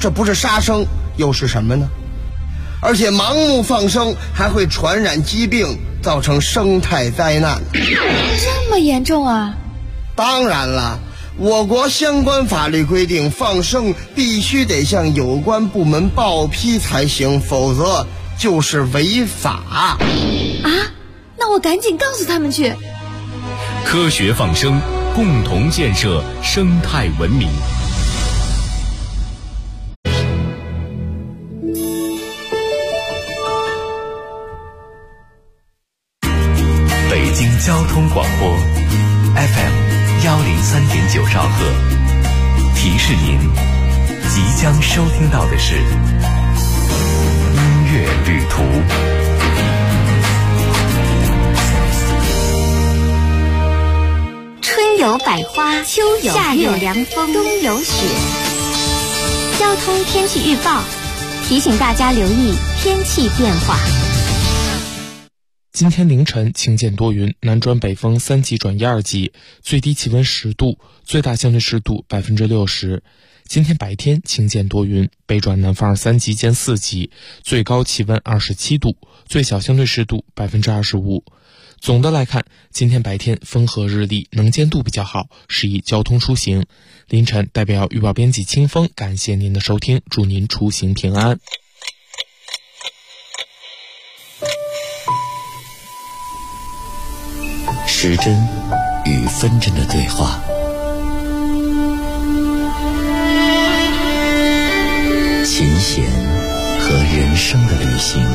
这不是杀生又是什么呢？而且盲目放生还会传染疾病，造成生态灾难。 这么严重啊？ 当然了，我国相关法律规定，放生必须得向有关部门报批才行，否则就是违法。 啊？那我赶紧告诉他们去。 科学放生，共同建设生态文明。北京交通广播 FM103.9兆赫，提示您即将收听到的是音乐旅途。 春有百花，秋有夏有凉风，冬有雪。交通天气预报提醒大家留意天气变化。 今天凌晨晴间多云，南转北风3级转1、2级，最低气温10度，最大相对湿度60%。今天白天晴间多云，北转南风3级兼4级，最高气温27度，最小相对湿度25%。总的来看，今天白天风和日丽，能见度比较好，适宜交通出行。凌晨代表预报编辑清风感谢您的收听，祝您出行平安。 时针与分针的对话，琴弦和人生的旅行，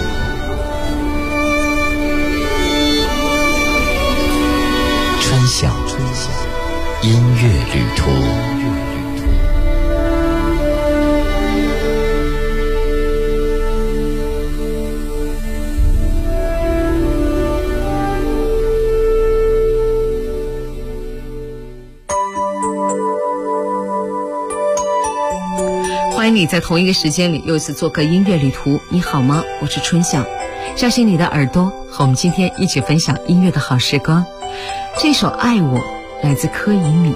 川响音乐旅途。 欢迎你在同一个时间里又一次做客音乐旅途。你好吗？我是春晓，相信你的耳朵和我们今天一起分享音乐的好时光。这首《爱我》来自柯以敏。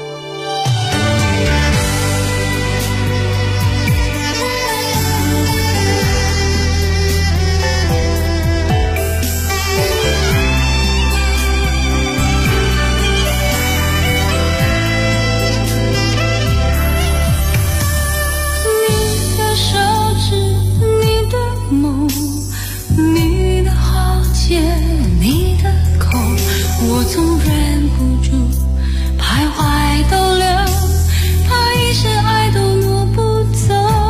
我总忍不住徘徊逗留，怕一世爱都挪不走。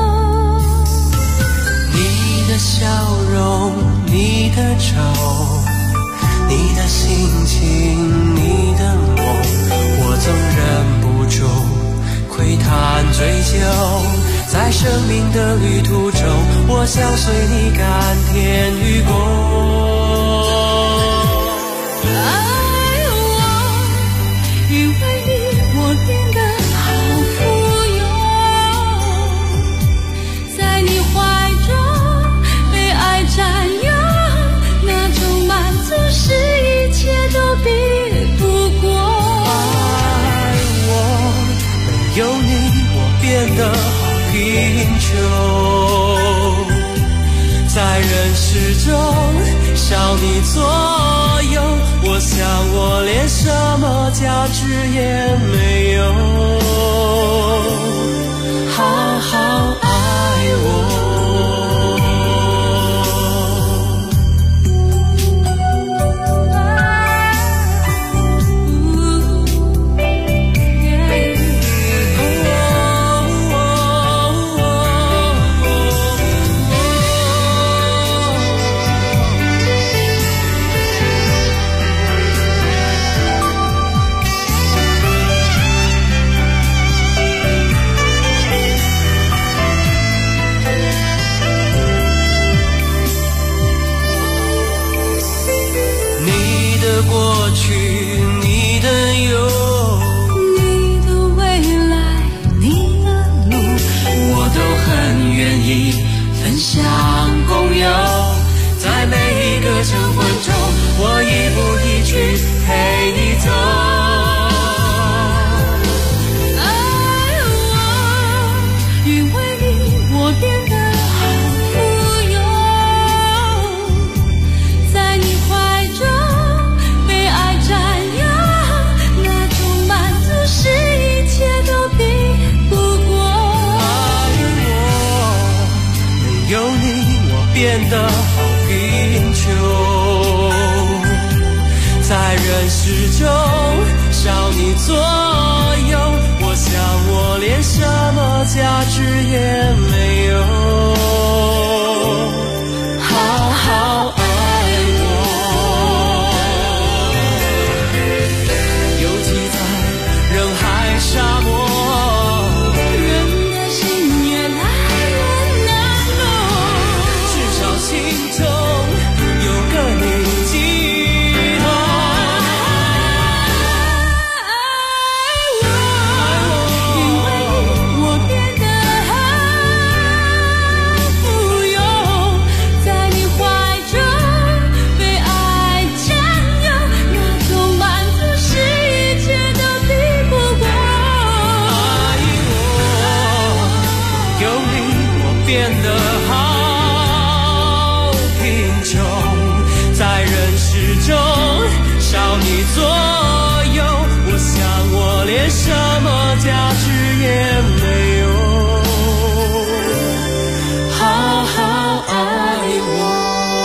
你的笑容，你的愁，你的心情，你的梦，我总忍不住窥探追究。在生命的旅途中，我想随你甘甜与共。 因为你我变得好富有，在你怀中被爱占有，那种满足是一切都比不过。 爱我，没有你我变得好贫穷，在人世中少你左右，我想我连什么价值也没有，好好爱我。过去，你的忧， 你的未来，你的路， 我都很愿意分享共有。在每一个晨昏中，我一步一去陪你走。 爱我，因为你得好贫穷，在人世中少你左右，我想我连什么价值也没有，好好爱我，游击在人海沙漠， 人的心越来越难落， 至少心中有个你寄托。变得好贫穷，在人世中少你左右，我想我连什么价值也没有，好好爱我。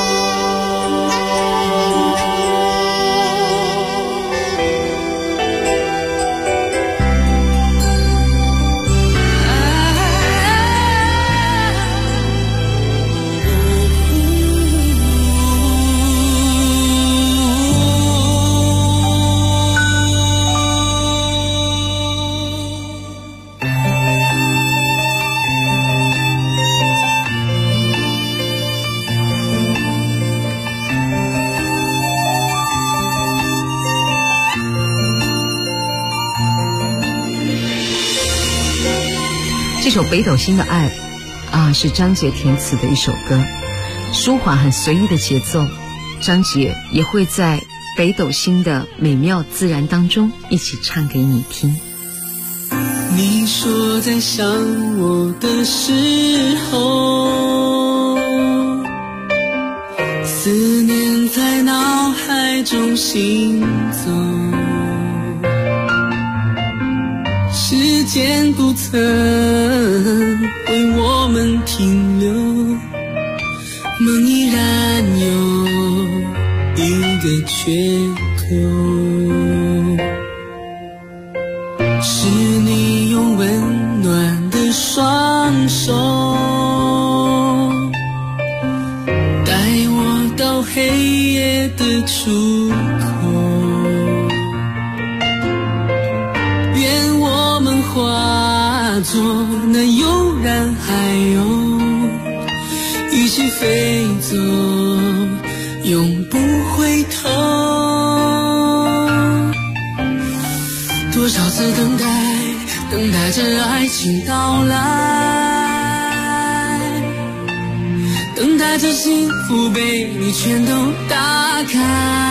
这首《北斗星的爱》是张杰填词的一首歌，舒缓很随意的节奏，张杰也会在北斗星的美妙自然当中一起唱给你听。 你说在想我的时候，思念在脑海中行走，时间不曾为我们停留，梦依然有一个缺口，是你用温暖的双手带我到黑夜的出口，愿我们化作那悠然海鸥，一起飞走，永不回头。多少次等待，等待着爱情到来，等待着幸福被你全都打开。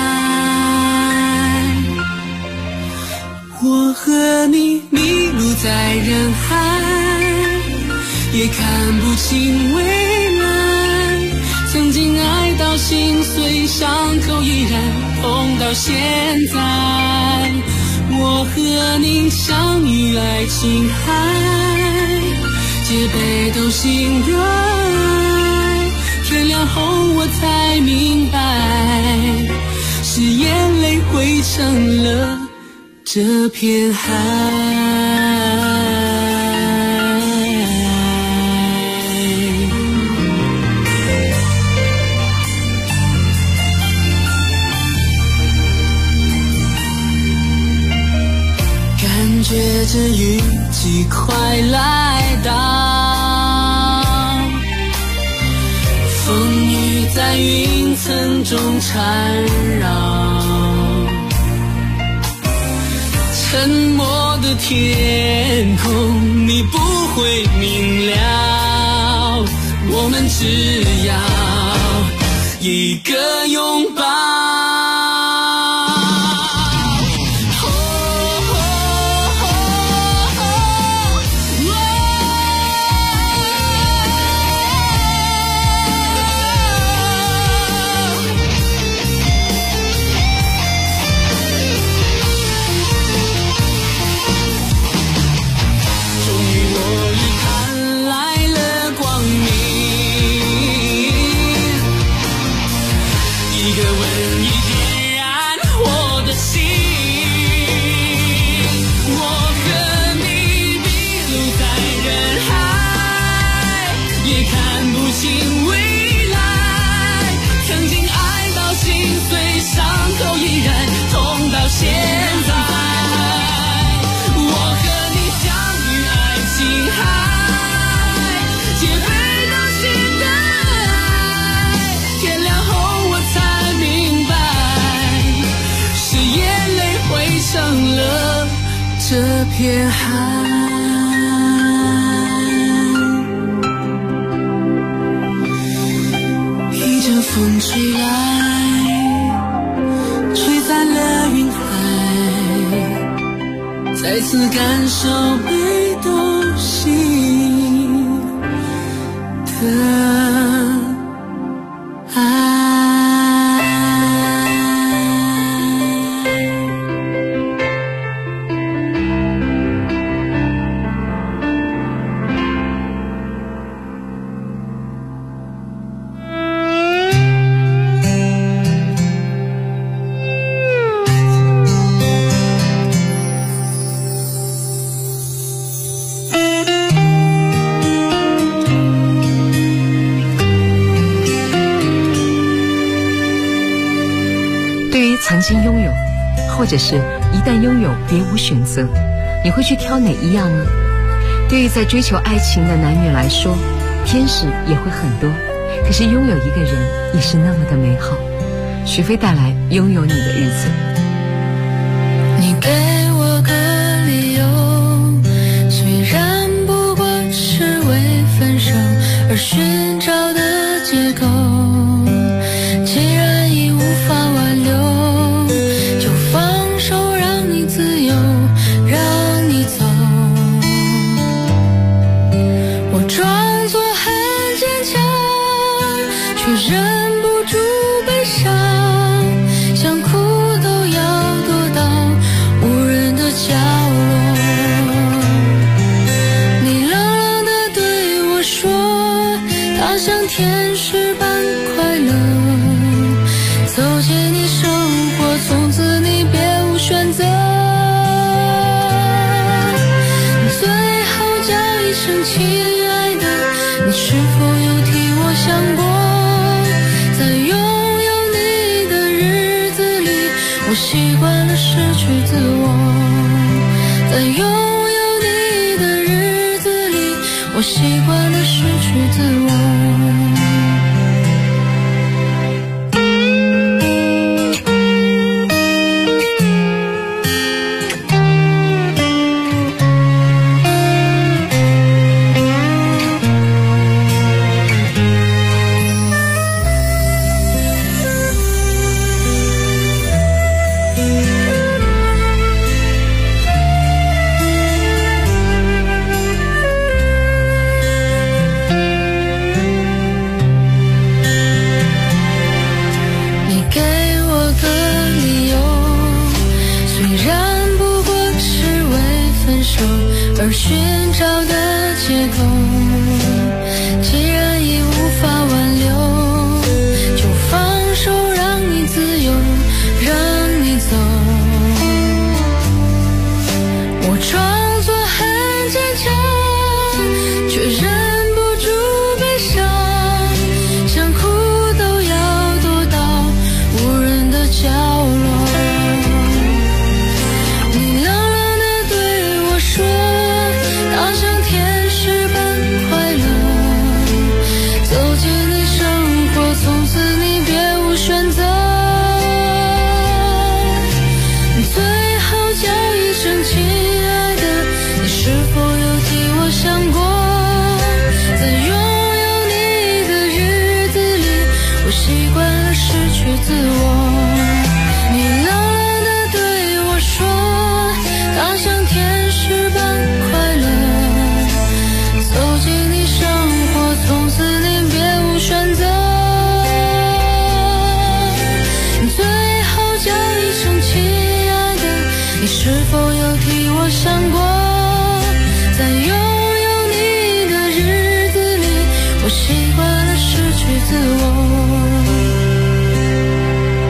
我和你迷路在人海，也看不清未来，曾经爱到心碎，伤口依然痛到现在。我和你相遇爱琴海，借北斗星的爱，天亮后我才明白，是眼泪汇成了这片海。觉着雨季快来到，风雨在云层中缠绕，沉默的天空你不会明了，我们只要一个拥抱。 天寒，一阵风吹来，吹散了云海，再次感受被动心的曾经拥有，或者是一旦拥有别无选择，你会去挑哪一样呢？对于在追求爱情的男女来说，天使也会很多，可是拥有一个人也是那么的美好。许飞带来拥有你的日子。 你给我个理由，虽然不过是为分手而寻找的借口，既然已无法挽留，忍不住悲伤，想哭都要躲到无人的角落。你冷冷地对我说，他像天使般快乐，走进你生活，从此你别无选择。最后叫一声亲爱的，你是否有替我想过？我习惯了失去自我，在拥有你的日子里，我习惯了失去自我。而寻找的借口，既然已无法挽留，就放手让你自由，让你走。我装作很坚强，却忍不住悲伤，想哭都要躲到无人的角落。你冷冷地对我说，好像天使般快乐，走进你生活，从此你别无选择。最后叫一声亲爱的，你是否有替我想过？在拥有你的日子里，我习惯了失去自我。你冷冷地对我说，好像天使般快乐，走进你生活，从此你别无选择。最后叫一声亲爱的，你是否有替我想过？在拥有你的日子里，我习惯了失去自我。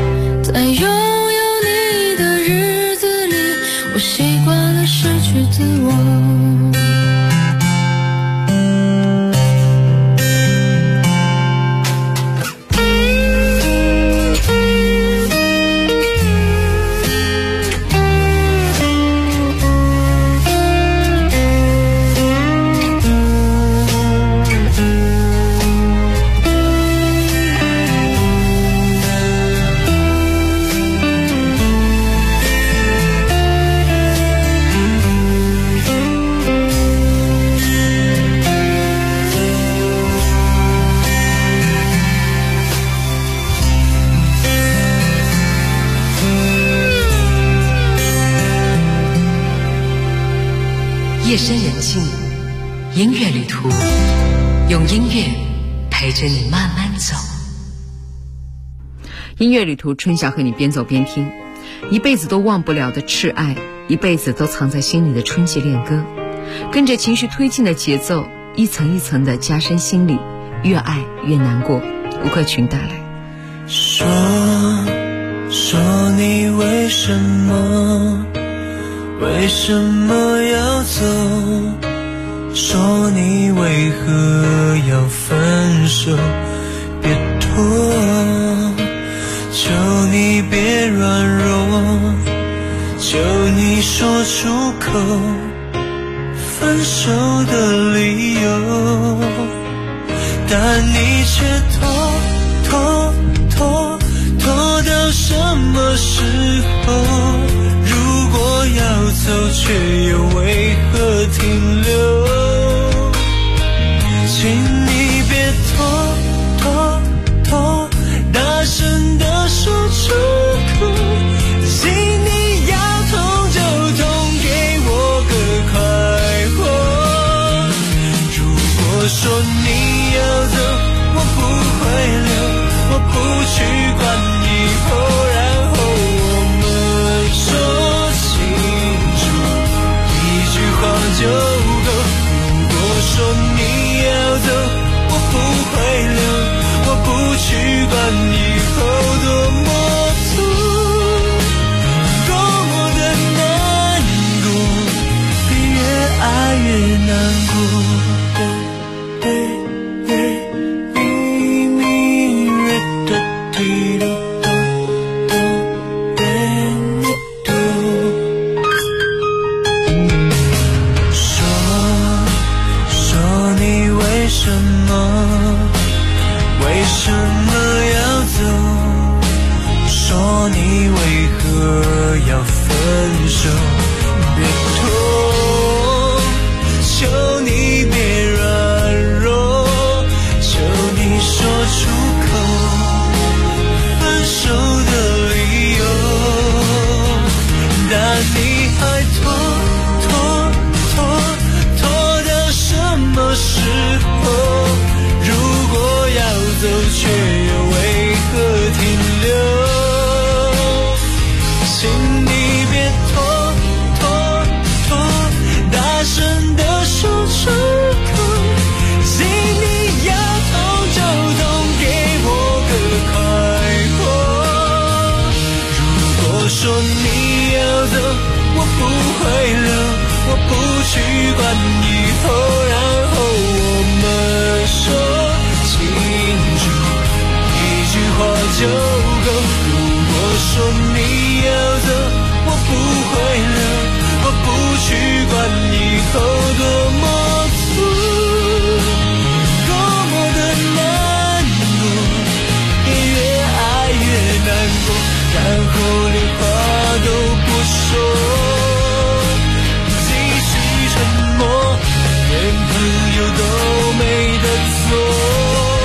深人静，音乐旅途，用音乐陪着你慢慢走。音乐旅途，春晓和你边走边听，一辈子都忘不了的挚爱，一辈子都藏在心里的春季恋歌，跟着情绪推进的节奏，一层一层的加深心里，越爱越难过。吴克群带来。 说你为什么要走？说你为何要分手？别拖，求你别软弱，求你说出口分手的理由，但你却拖到什么时候？如果要走，却又为何停留？请你别拖，大声地说出口，请你要痛就痛，给我个快活。如果说你要走，我不会留，我不去管以后，然后我们说清楚，一句话就够。如果说你要走，我不会留，我不去管以后多么痛，多么的难过，比越爱越难过。为什么要走？说你为何要分手？别拖，求你别软弱，求你说出口分手的理由，但你还拖到什么时候？走却又为何停留？请你别拖，大声地说出口，请你要痛就痛，给我个快活。如果说你要走，我不会留，我不去管以后，然后我们说就够。如果说你要走，我不会留，我不去管以后多么痛，多么的难过，也越爱越难过，然后连话都不说，继续沉默，连朋友都没得做。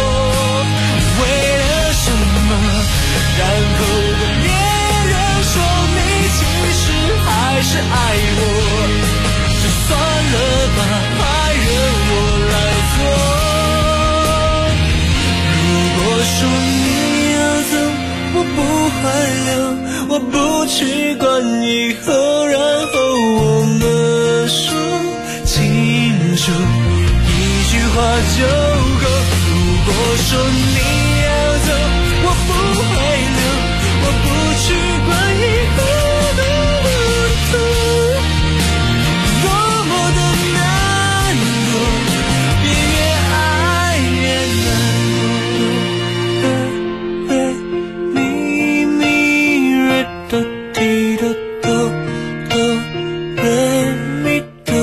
然后跟别人说你其实还是爱我，就算了吧，还任我来做。如果说你要走，我不会留，我不去管以后，然后我们说清楚，一句话就够。如果说你要走，我不会留，我不去管以后的痛，多么的难过，比越爱越难过。咪咪瑞哆滴哆哆哆瑞咪哆。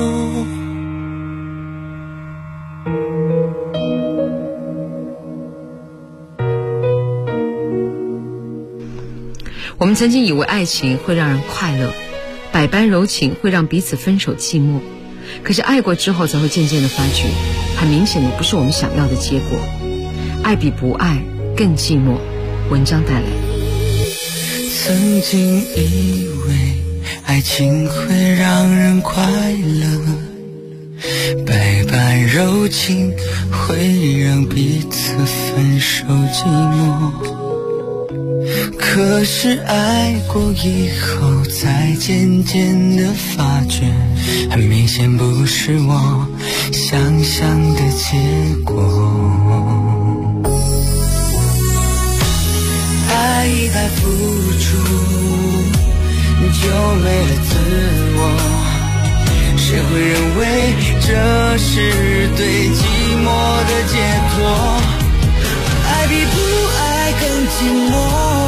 我们曾经以为爱情会让人快乐，百般柔情会让彼此分手寂寞，可是爱过之后才会渐渐地发觉，很明显的不是我们想要的结果。爱比不爱更寂寞。文章带来。 曾经以为爱情会让人快乐，百般柔情会让彼此分手寂寞。可是爱过以后才渐渐地发觉，很明显不是我想象的结果。爱一旦付出就没了自我，谁会认为这是对寂寞的解脱？爱比不爱更寂寞，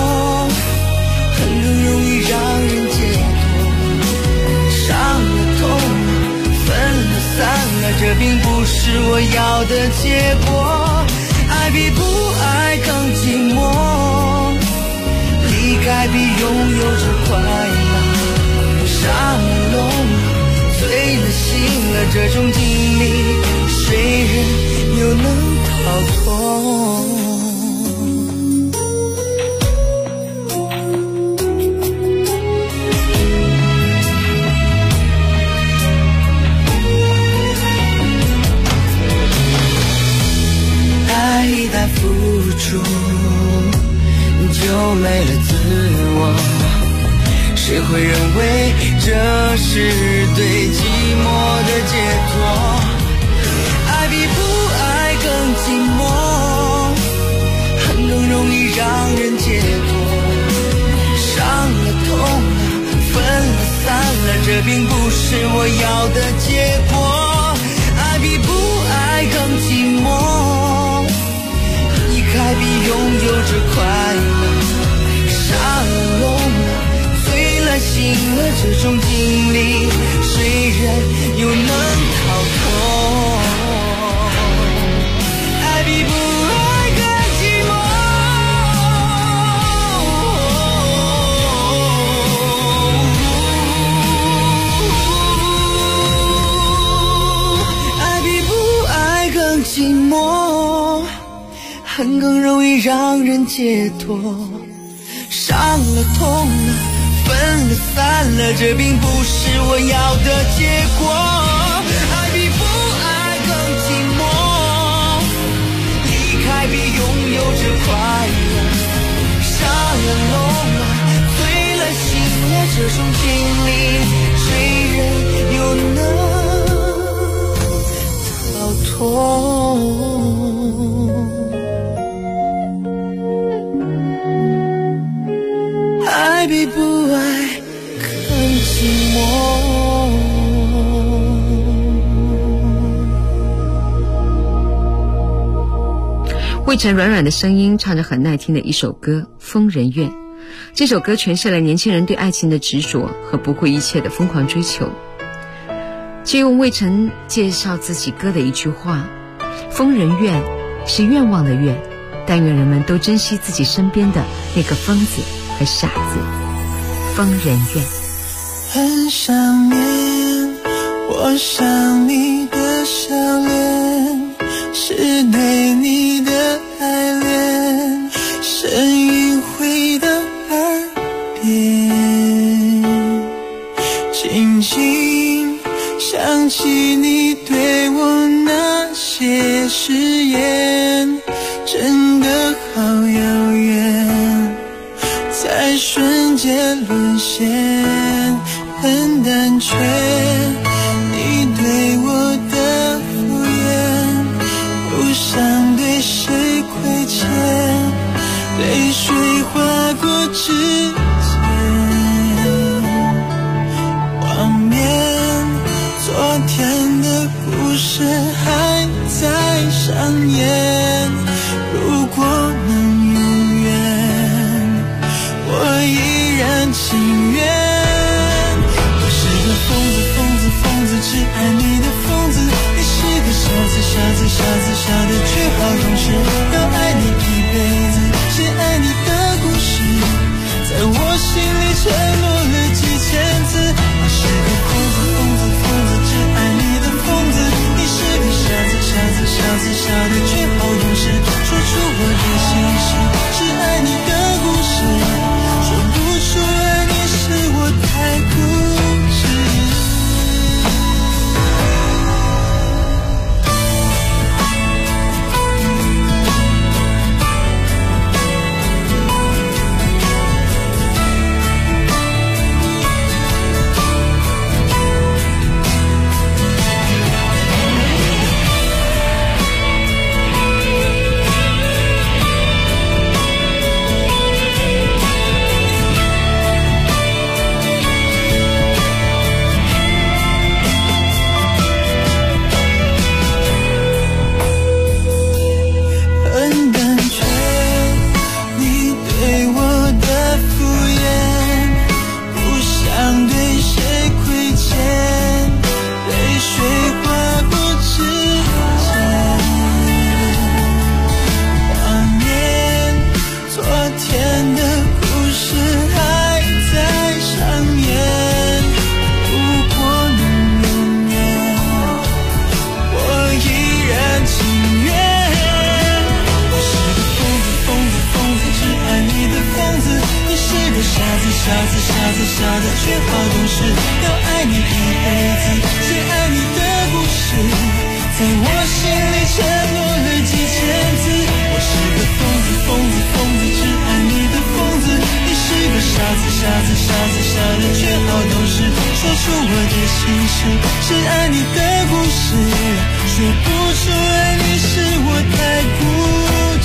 更容易让人解脱。伤了痛了分了散了，这并不是我要的结果。爱比不爱更寂寞，离开比拥有着快乐。伤了聋了醉了醒了，这种经历谁人又能逃脱？爱一旦付出就没了自我，谁会认为这是对寂寞的解脱？爱比不爱更寂寞，恨更容易让人解脱。伤了痛了分了散了，这并不是我要的结果。爱比不爱更寂寞，离开比拥有着快乐。伤了聋了醉了醒了，这种经历谁人又能逃脱？爱比不爱更寂寞，爱比不爱更寂寞，恨更容易让人解脱。伤了痛了分了散了，这并不是我要的结果。爱比不爱更寂寞，离开比拥有着快乐。伤了聋了醉了醒了，这种经历谁人又能逃脱？爱比不爱更寂寞。 魏晨软软的声音唱着很耐听的一首歌《疯人院》。这首歌诠释了年轻人对爱情的执着和不顾一切的疯狂追求。借用魏晨介绍自己歌的一句话：疯人院是愿望的愿，但愿人们都珍惜自己身边的那个疯子和傻子。疯人院。 很想念，我想你的笑脸，是对你的爱恋，声音回到耳边，轻轻想起你对我那些誓言，真的好遥远，在瞬间沦陷。很胆怯，你对我的敷衍，不想对谁亏欠，泪水划过指尖，画面昨天的故事还在上演，如果能永远，我依然情愿。疯子只爱你的疯子，你是个傻子傻的却好懂事，要爱你一辈子，写爱你的故事，在我心里承诺了几千次。我是个疯子只爱你的疯子，你是个傻子傻的却好懂是爱你的故事，说不出爱你是我太固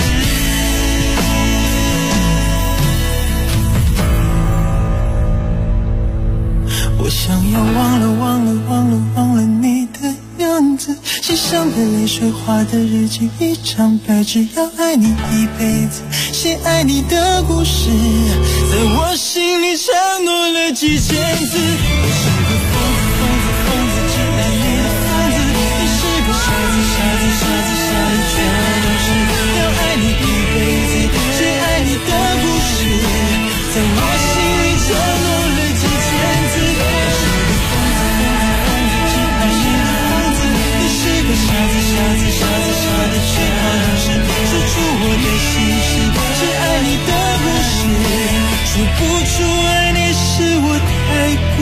执。我想要忘了你的样子，写上的泪水画的日记一张白纸，要爱你一辈子，写爱你的故事，在我心里承诺了几千字。我是个疯子，只爱你的疯子，你是个傻子，全都是要爱你一辈子，写爱你的故事，在我心里承诺了几千字。我是个疯子，只爱你的疯子，你是个傻子，全都是说出我的心事，是爱你的故事，说不出爱你是我太固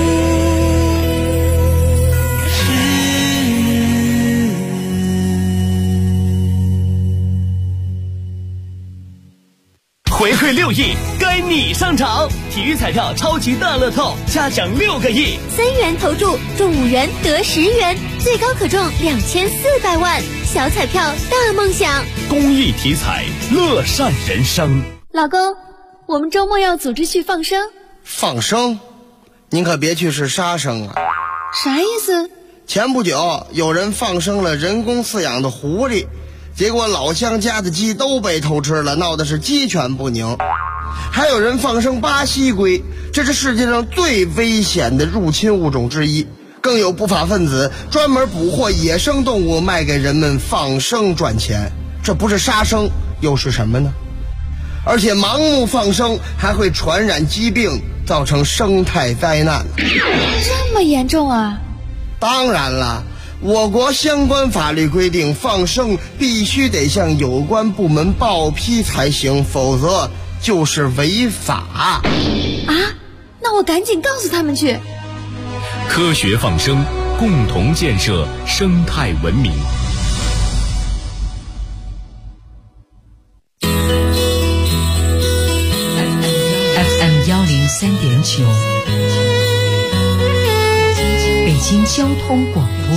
执。 回馈6亿，该你上场！体育彩票超级大乐透，加奖6个亿 ，3元投注中5元得10元，最高可中2400万，小彩票大梦想。 公益体彩，乐善人生。 老公，我们周末要组织去放生。 放生？您可别去是杀生啊！ 啥意思？ 前不久有人放生了人工饲养的狐狸，结果老乡家的鸡都被偷吃了，闹的是鸡犬不宁。还有人放生巴西龟，这是世界上最危险的入侵物种之一。更有不法分子专门捕获野生动物卖给人们放生赚钱，这不是杀生又是什么呢？而且盲目放生还会传染疾病，造成生态灾难。 这么严重啊？ 当然了，我国相关法律规定，放生必须得向有关部门报批才行，否则就是违法。 啊？那我赶紧告诉他们去。 科学放生，共同建设生态文明。 FM 103.9，北京交通广播。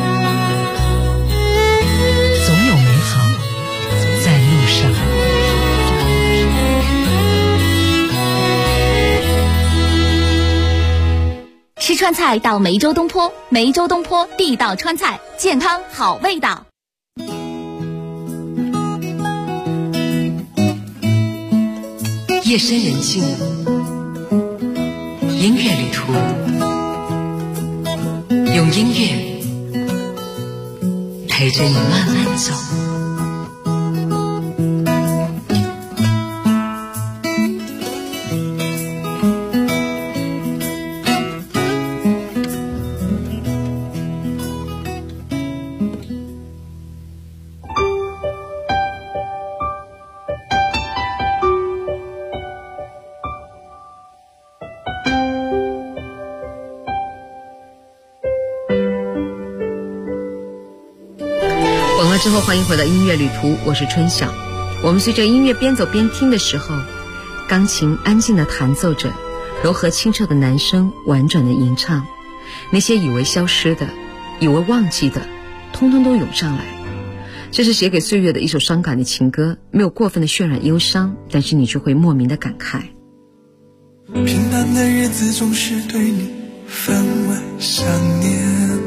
总有美好在路上。 吃川菜到梅州东坡，梅州东坡地道川菜，健康好味道。 夜深人静，音乐旅途，用音乐陪着你慢慢走。之后欢迎回到音乐旅途，我是春晓。我们随着音乐边走边听的时候，钢琴安静地弹奏着，柔和清澈的男声婉转的吟唱，那些以为消失的，以为忘记的，通通都涌上来。这是写给岁月的一首伤感的情歌，没有过分的渲染忧伤，但是你就会莫名的感慨。 平淡的日子总是对你分外想念，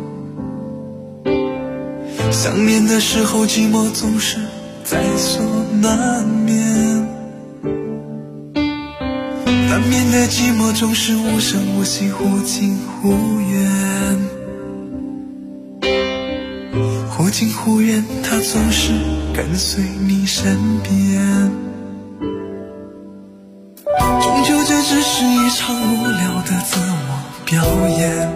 想念的时候寂寞总是在所难免，难免的寂寞总是无声无息，忽近忽远，忽近忽远，它总是跟随你身边。终究这只是一场无聊的自我表演，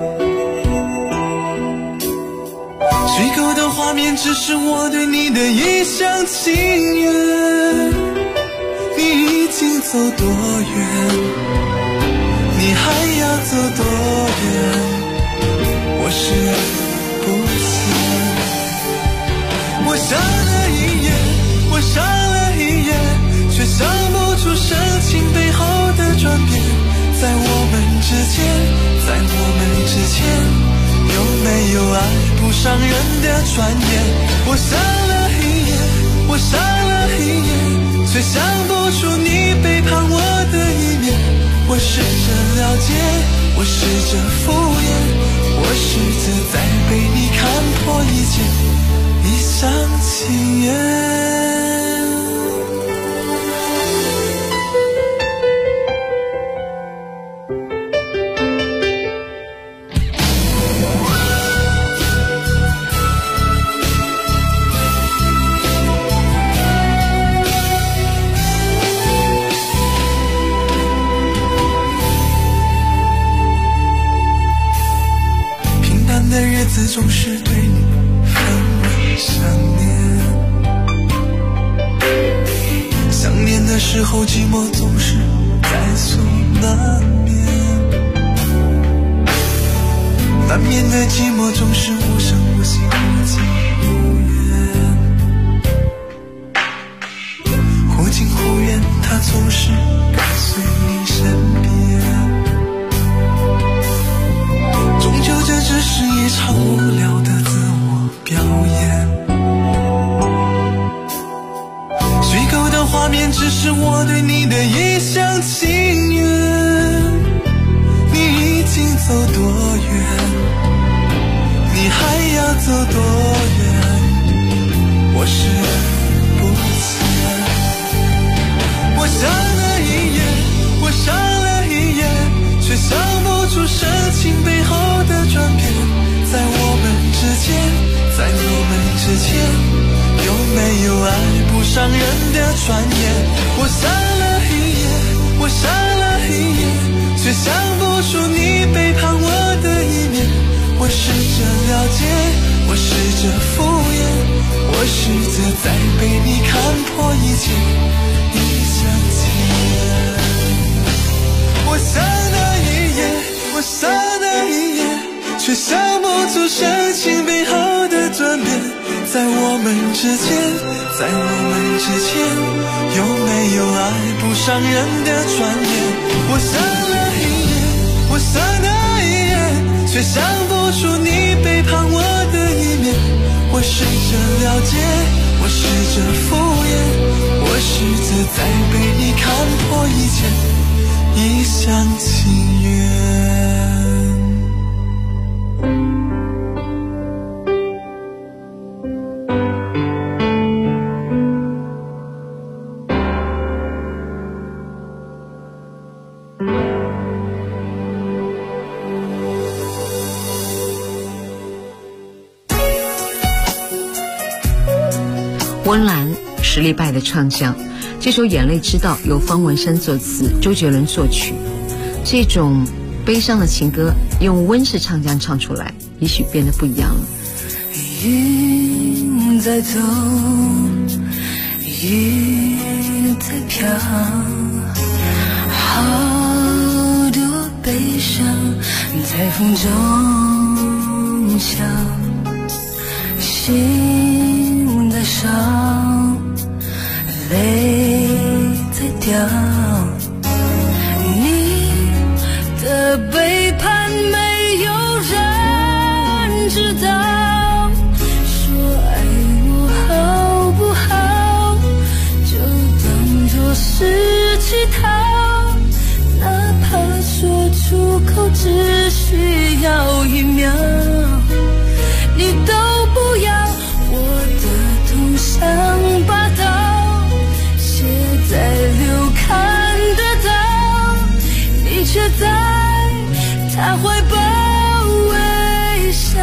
虚构的画面只是我对你的一厢情愿。你已经走多远，你还要走多远，我视而不见。我想了一夜，我想了一夜，却想不出深情背后的转变。在我们之间，在我们之间， 没有爱不伤人的传言？我想了一夜，我想了一夜，却想不出你背叛我的一面。我试着了解，我试着敷衍，我试着在被你看破以前一厢情愿。总是对你分外想念，想念的时候寂寞总是在所难免，难免的寂寞总是无声无息无近无远，忽近忽远，它总是跟随你身边，终究这只是一场无聊的自我表演，虚构的画面只是我对你的一厢情愿。你已经走多远，你还要走多远，我视而不见。我想了一夜，我想了一夜，却想不出深情背后的转变。在我们之间，在我们之间，有没有爱不伤人的传言？我想了一夜，我想了一夜，却想不出你背叛我的一面。我试着了解，我试着敷衍，我试着在被你看破以前一厢情愿。我想了一夜，我想了一夜，却想不出深情背后的转变。在我们之间，在我们之间，有没有爱不伤人的传言？我想了一夜，我想了一夜，却想不出你背叛我的一面。我试着了解，我试着敷衍，我试着在被你看破以前一厢情愿。 温岚实力派的唱将，这首《眼泪知道》由方文山作词，周杰伦作曲。这种悲伤的情歌用温室唱将唱出来，也许变得不一样了。 云在走，雨在飘，好多悲伤在风中笑，心在烧，泪在掉，你的背叛没有人知道，说爱我好不好，就当作是乞讨，哪怕说出口只需要1秒，你都不要，我的痛像把刀写在流看得到，你却在他怀抱微笑。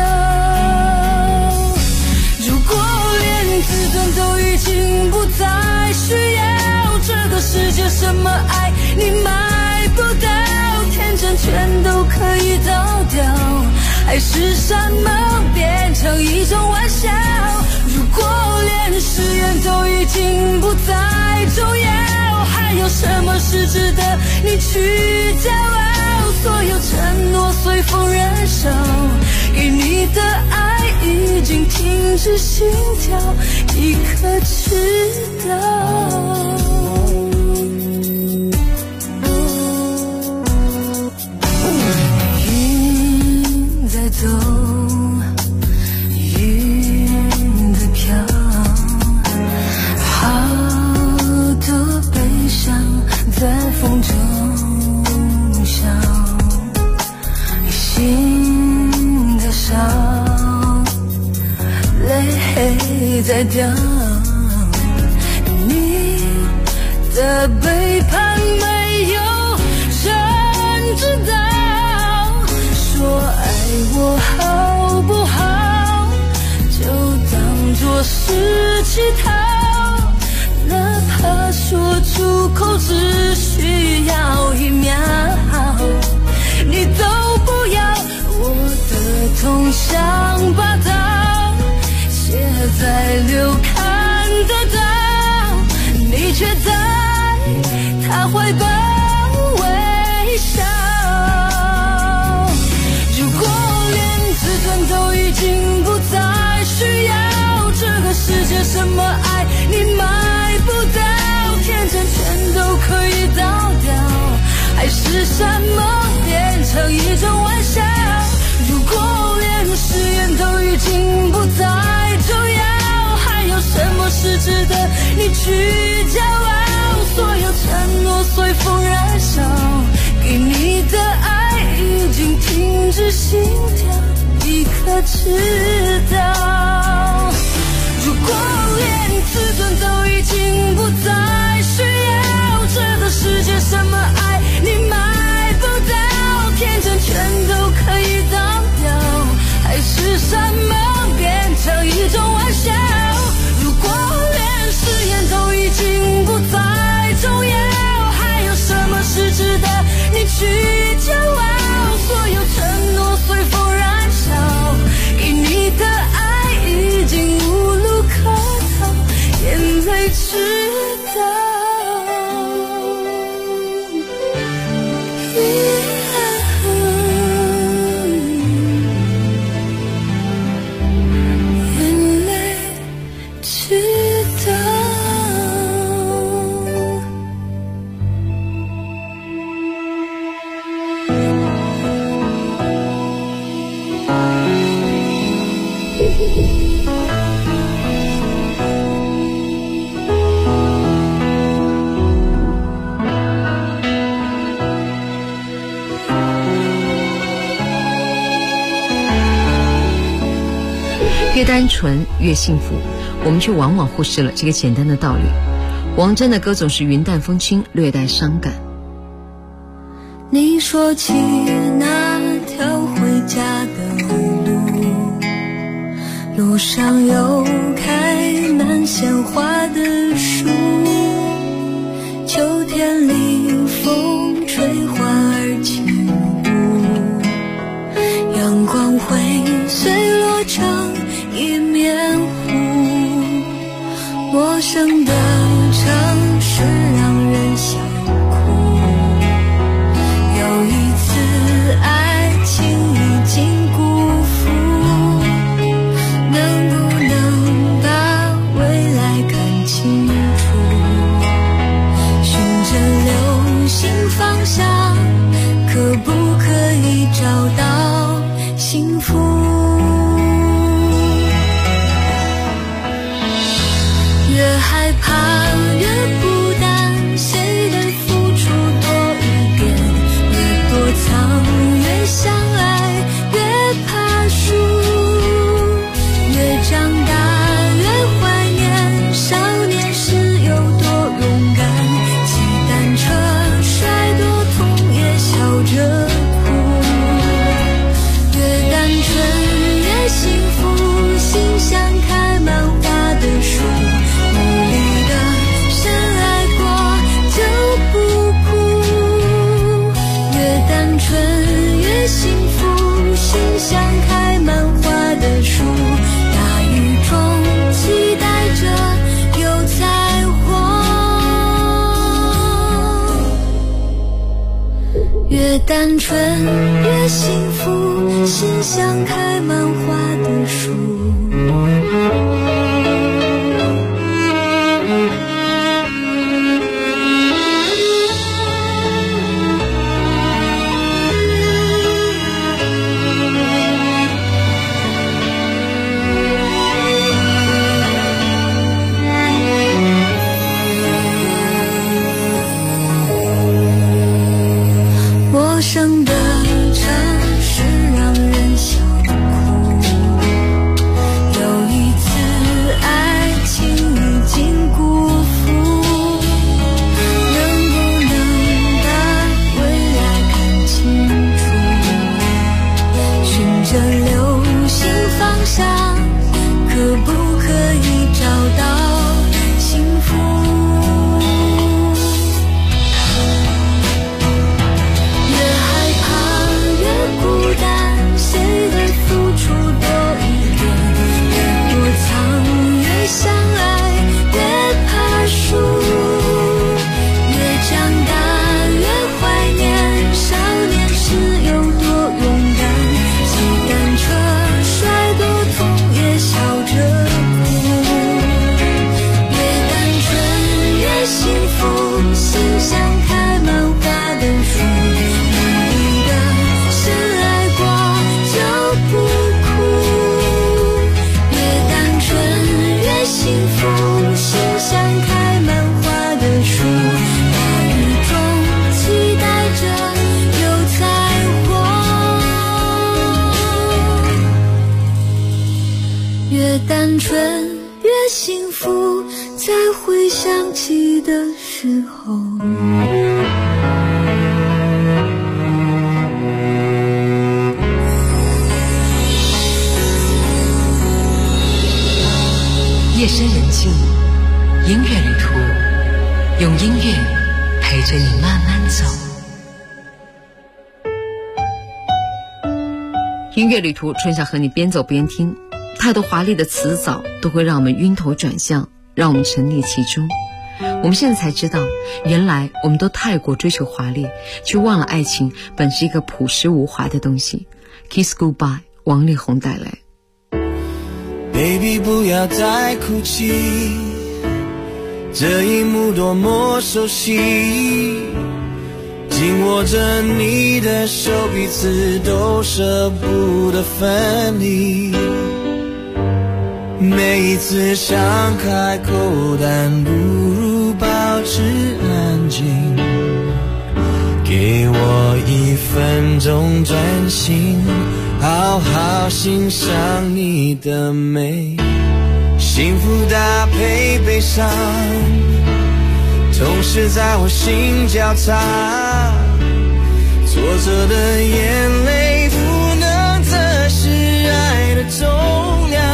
如果连自尊都已经不再需要，这个世界什么爱你买不到，天真全都可以倒掉，爱是山盟变成一种玩笑。如果连誓言都已经不再重要，还有什么是值得你去骄傲？所有承诺随风燃烧，给你的爱已经停止心跳，你可知道？云在走， 的背叛没有人知道，说爱我好不好，就当作是乞讨，哪怕说出口只需要1秒，你都不要，我的痛像把刀写在流看得到，你却在他怀抱微笑。如果连自尊都已经不再需要，这个世界什么爱你买不到，天真全都可以倒掉，爱是什么变成一种玩笑。如果连誓言都已经不再重要，还有什么是值得你去骄傲？所有承诺随风燃烧，给你的爱已经停止心跳，你可知道？如果连自尊都已经不再需要，这个世界什么爱你买不到，天真全都可以倒掉，还是什么变成一种玩笑？如果连誓言都已经不再重要，还有什么是值得你去骄傲？所有承诺随风燃烧，给你的爱已经无路可逃，眼泪知道。 越单纯越幸福，我们却往往忽视了这个简单的道理。王铮的歌总是云淡风轻，略带伤感。 你说起那条回家的路，路上有开满鲜花的树，秋天里风吹花儿轻舞，阳光会碎落成一面湖，陌生的城市让人想哭，有一次爱情已经辜负，能不能把未来看清楚，循着流星方向，可不可以找到幸福？越害怕越孤单，谁的付出多一点，越躲藏越相爱，越怕输，越长大越怀念少年时有多勇敢，骑单车摔多痛也笑着哭，越单纯越幸福，心像开满花的树，幸福，心像开满花的树，大雨中期待着有彩虹。越单纯越幸福，心像开满花的树。陌生的城市让人想哭，有一次幸福在回想起的时候。 夜深人静，音乐旅途，用音乐陪着你慢慢走。音乐旅途，春夏和你边走边听。太多华丽的词藻都会让我们晕头转向，让我们沉溺其中。我们现在才知道，原来我们都太过追求华丽，却忘了爱情本是一个朴实无华的东西。 Kiss Goodbye， 王力宏带来。 Baby 不要再哭泣，这一幕多么熟悉，紧握着你的手，彼此都舍不得分离。每一次想开口，但不如保持安静。给我1分钟专心，好好欣赏你的美。幸福搭配悲伤，同时在我心交叉。挫折的眼泪不能测试爱的重量，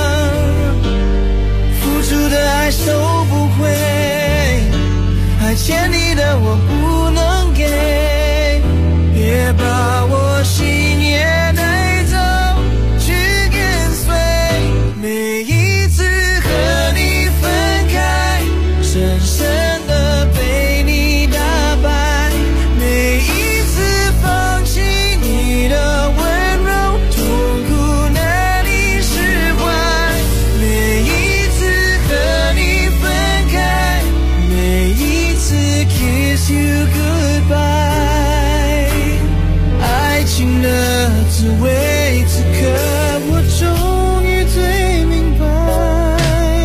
付出的爱收不回，还欠你的我不能给。别把我心也带走，去跟随。每一次和你分开，深深的被你打败。每一次放弃你的温柔，痛苦难以释怀。每一次和你分开，每一次 kiss you goodbye。爱情的滋味，此刻我终于最明白。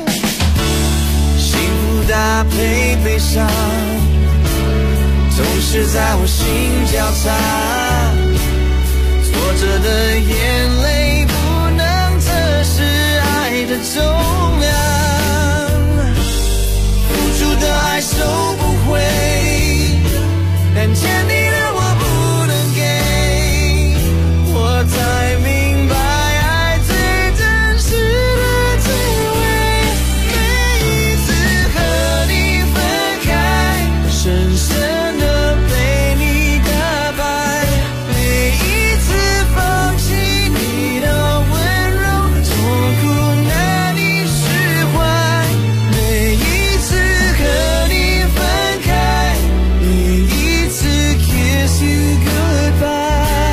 幸福搭配悲伤，总是在我心交叉。挫折的眼泪不能测试爱的重量，付出的爱收不回，但欠你的我不能给。我才明白爱最真实的滋味。每一次和你分开，深深的被你打败。每一次放弃你的温柔，痛苦难以释怀。每一次和你分开，每一次 kiss you goodbye。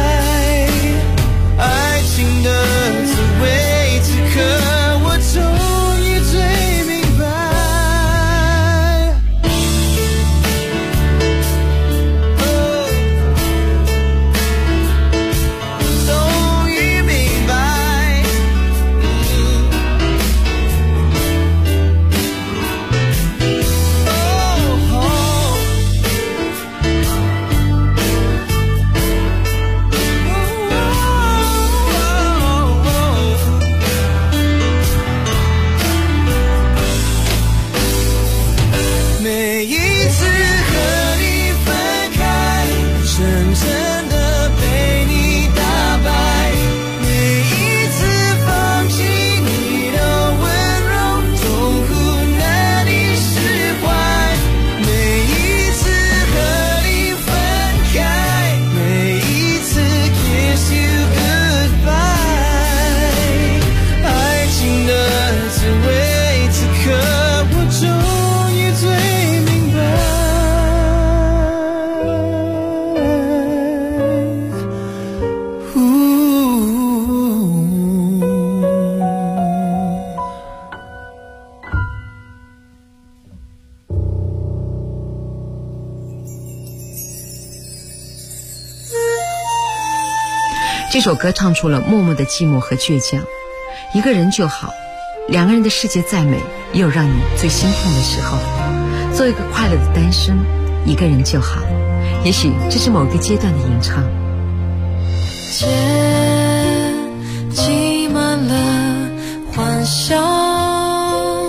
爱情的滋味，此刻我终于最明白。终于明白。每一次和你分开，深深的被你打败。每一次放弃你的温柔，痛苦难以释怀。每一次和你分开，每一次 kiss you goodbye。爱情的滋味，此刻我终于最明白。 这首歌唱出了默默的寂寞和倔强。一个人就好，两个人的世界再美，也有让你最心痛的时候。做一个快乐的单身，一个人就好。也许这是某个阶段的吟唱。 街挤满了欢笑，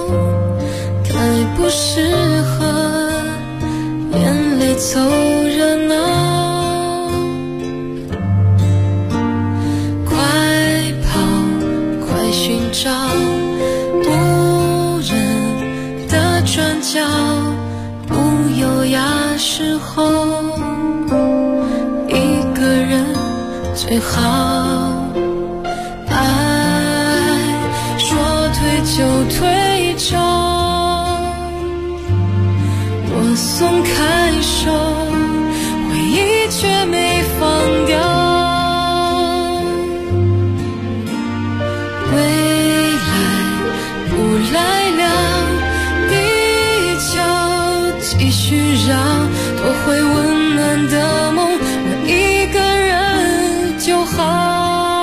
适合眼泪凑热闹，快跑快寻找无人的转角，不优雅时候一个人最好。就退潮，我松开手，回忆却没放掉。未来不来了，地球继续绕，夺回温暖的梦，我一个人就好。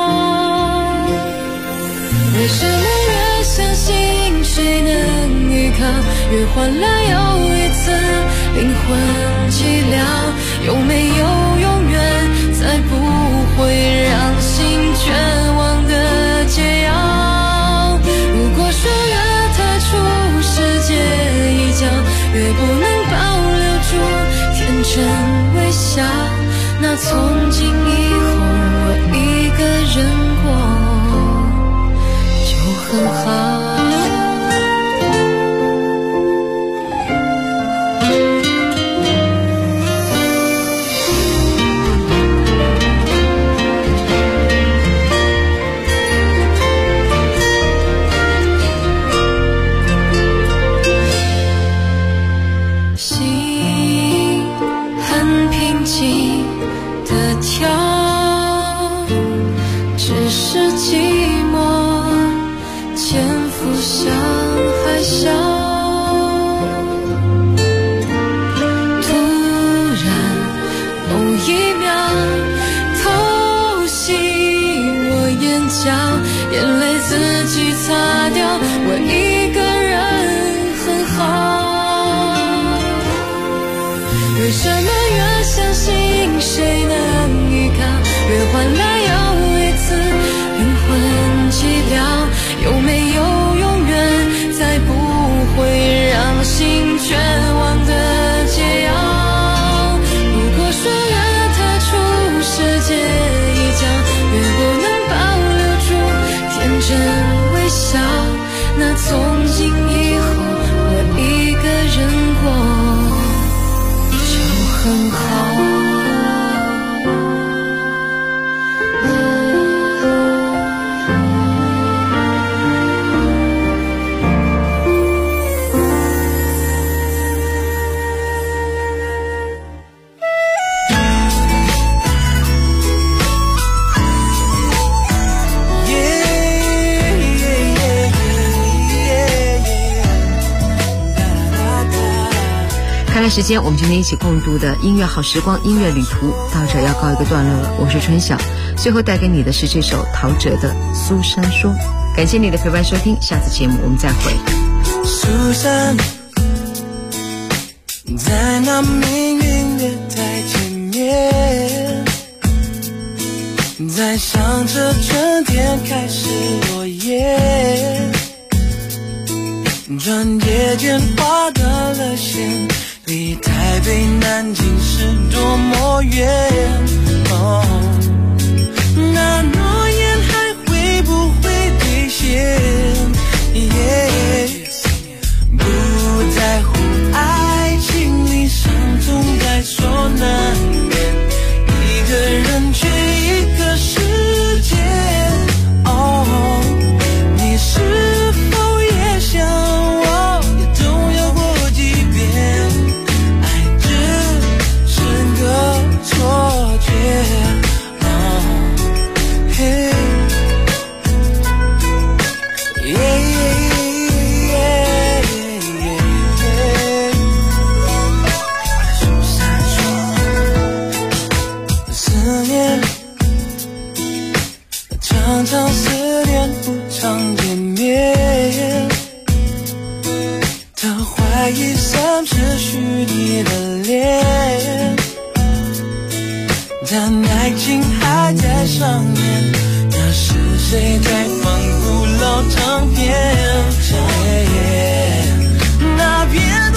为什么相信谁能依靠，越换来又一次灵魂寂寥，有没有永远再不会让心绝望的解药？如果说越踏出世界一角，越不能保留住天真微笑，那从今以后我一个人过就很好。眼泪自己擦掉，我一个人很好。为什么越相信谁能依靠，越换来又一次灵魂寂寥？有没有永远再不会让心绝望的解药？如果说越踏出世界一角，越不能天真微笑，那从今以后我一个人过就很好。 看看时间，我们今天一起共度的音乐好时光音乐旅途到这要告一个段落了。我是春晓，最后带给你的是这首陶喆的《苏珊说》。感谢你的陪伴收听，下次节目我们再会。 苏珊，在那命运的台前面，在想着春天开始落叶，转眼间画断了线，离台北南京是多么远，那诺言还会不会兑现，不在乎爱情里伤痛该说难免，一个人却一个世界，你是否也像我，也动摇过几遍，爱只是个错觉，思念常常思念不常见面，他怀疑三是虚拟的脸，但爱情还在上演，那是谁在放古老唱片，那边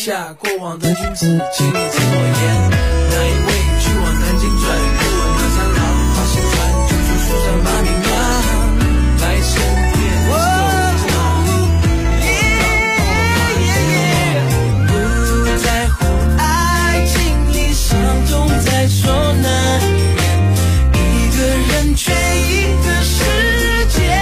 下过往的君子，请你听我言。那一位去往南京转，不问那三郎花新船，就说书上把名扬，来生天不在乎爱情里伤痛在所难免，一个人却一个世界。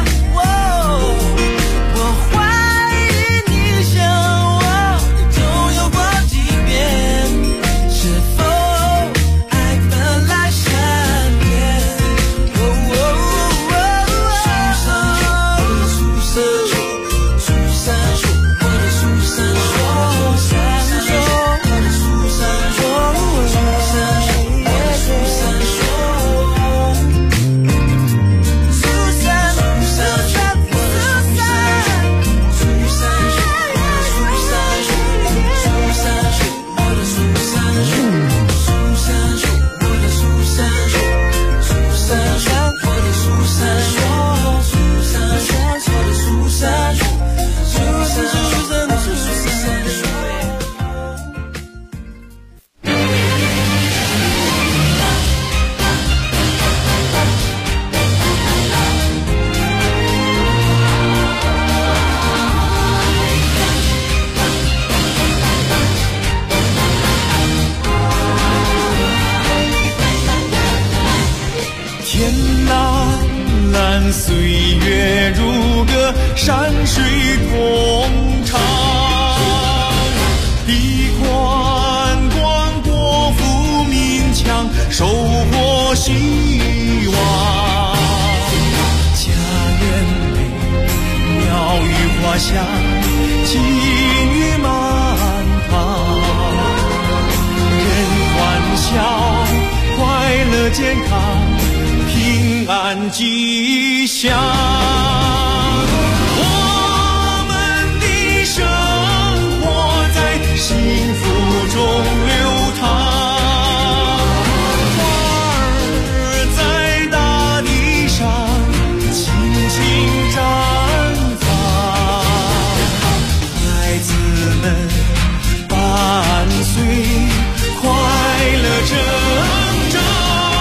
岁月如歌，山水同唱，地宽广，国富民强，收获希望。家园美，鸟语花香，金玉满堂，人欢笑，快乐健康，平安吉祥。我们的生活在幸福中流淌，花儿在大地上轻轻绽放，孩子们伴随快乐成长。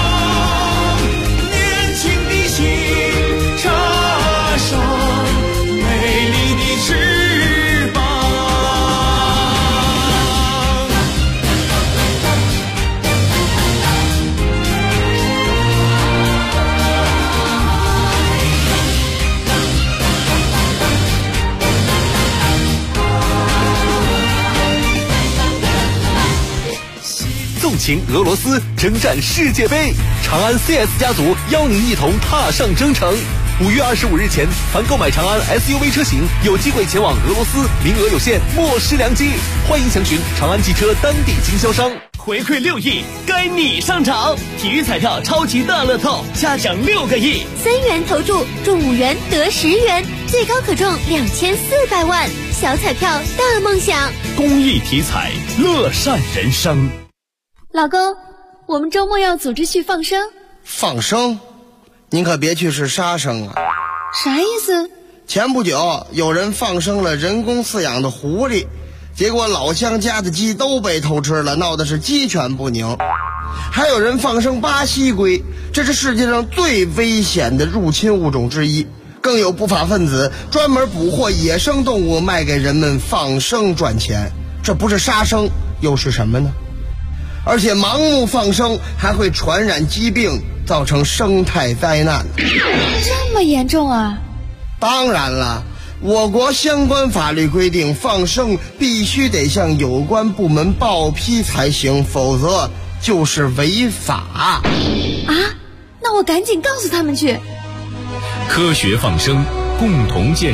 请俄罗斯征战世界杯，长安 CS 家族邀您一同踏上征程。5月25日前，凡购买长安 SUV 车型，有机会前往俄罗斯，名额有限，莫失良机。欢迎详询长安汽车当地经销商。 回馈6亿，该你上场！体育彩票超级大乐透，嘉奖6个亿 ，3元投注中5元得10元，最高可中2400万，小彩票大梦想。 公益体彩，乐善人生。 老公，我们周末要组织去放生。 放生？您可别去是杀生啊！ 啥意思？ 前不久有人放生了人工饲养的狐狸，结果老乡家的鸡都被偷吃了，闹得是鸡犬不宁。还有人放生巴西龟，这是世界上最危险的入侵物种之一。更有不法分子专门捕获野生动物卖给人们放生赚钱，这不是杀生又是什么呢？而且盲目放生还会传染疾病，造成生态灾难。 这么严重啊？ 当然了，我国相关法律规定，放生必须得向有关部门报批才行，否则就是违法。 啊？那我赶紧告诉他们去。 科学放生，共同建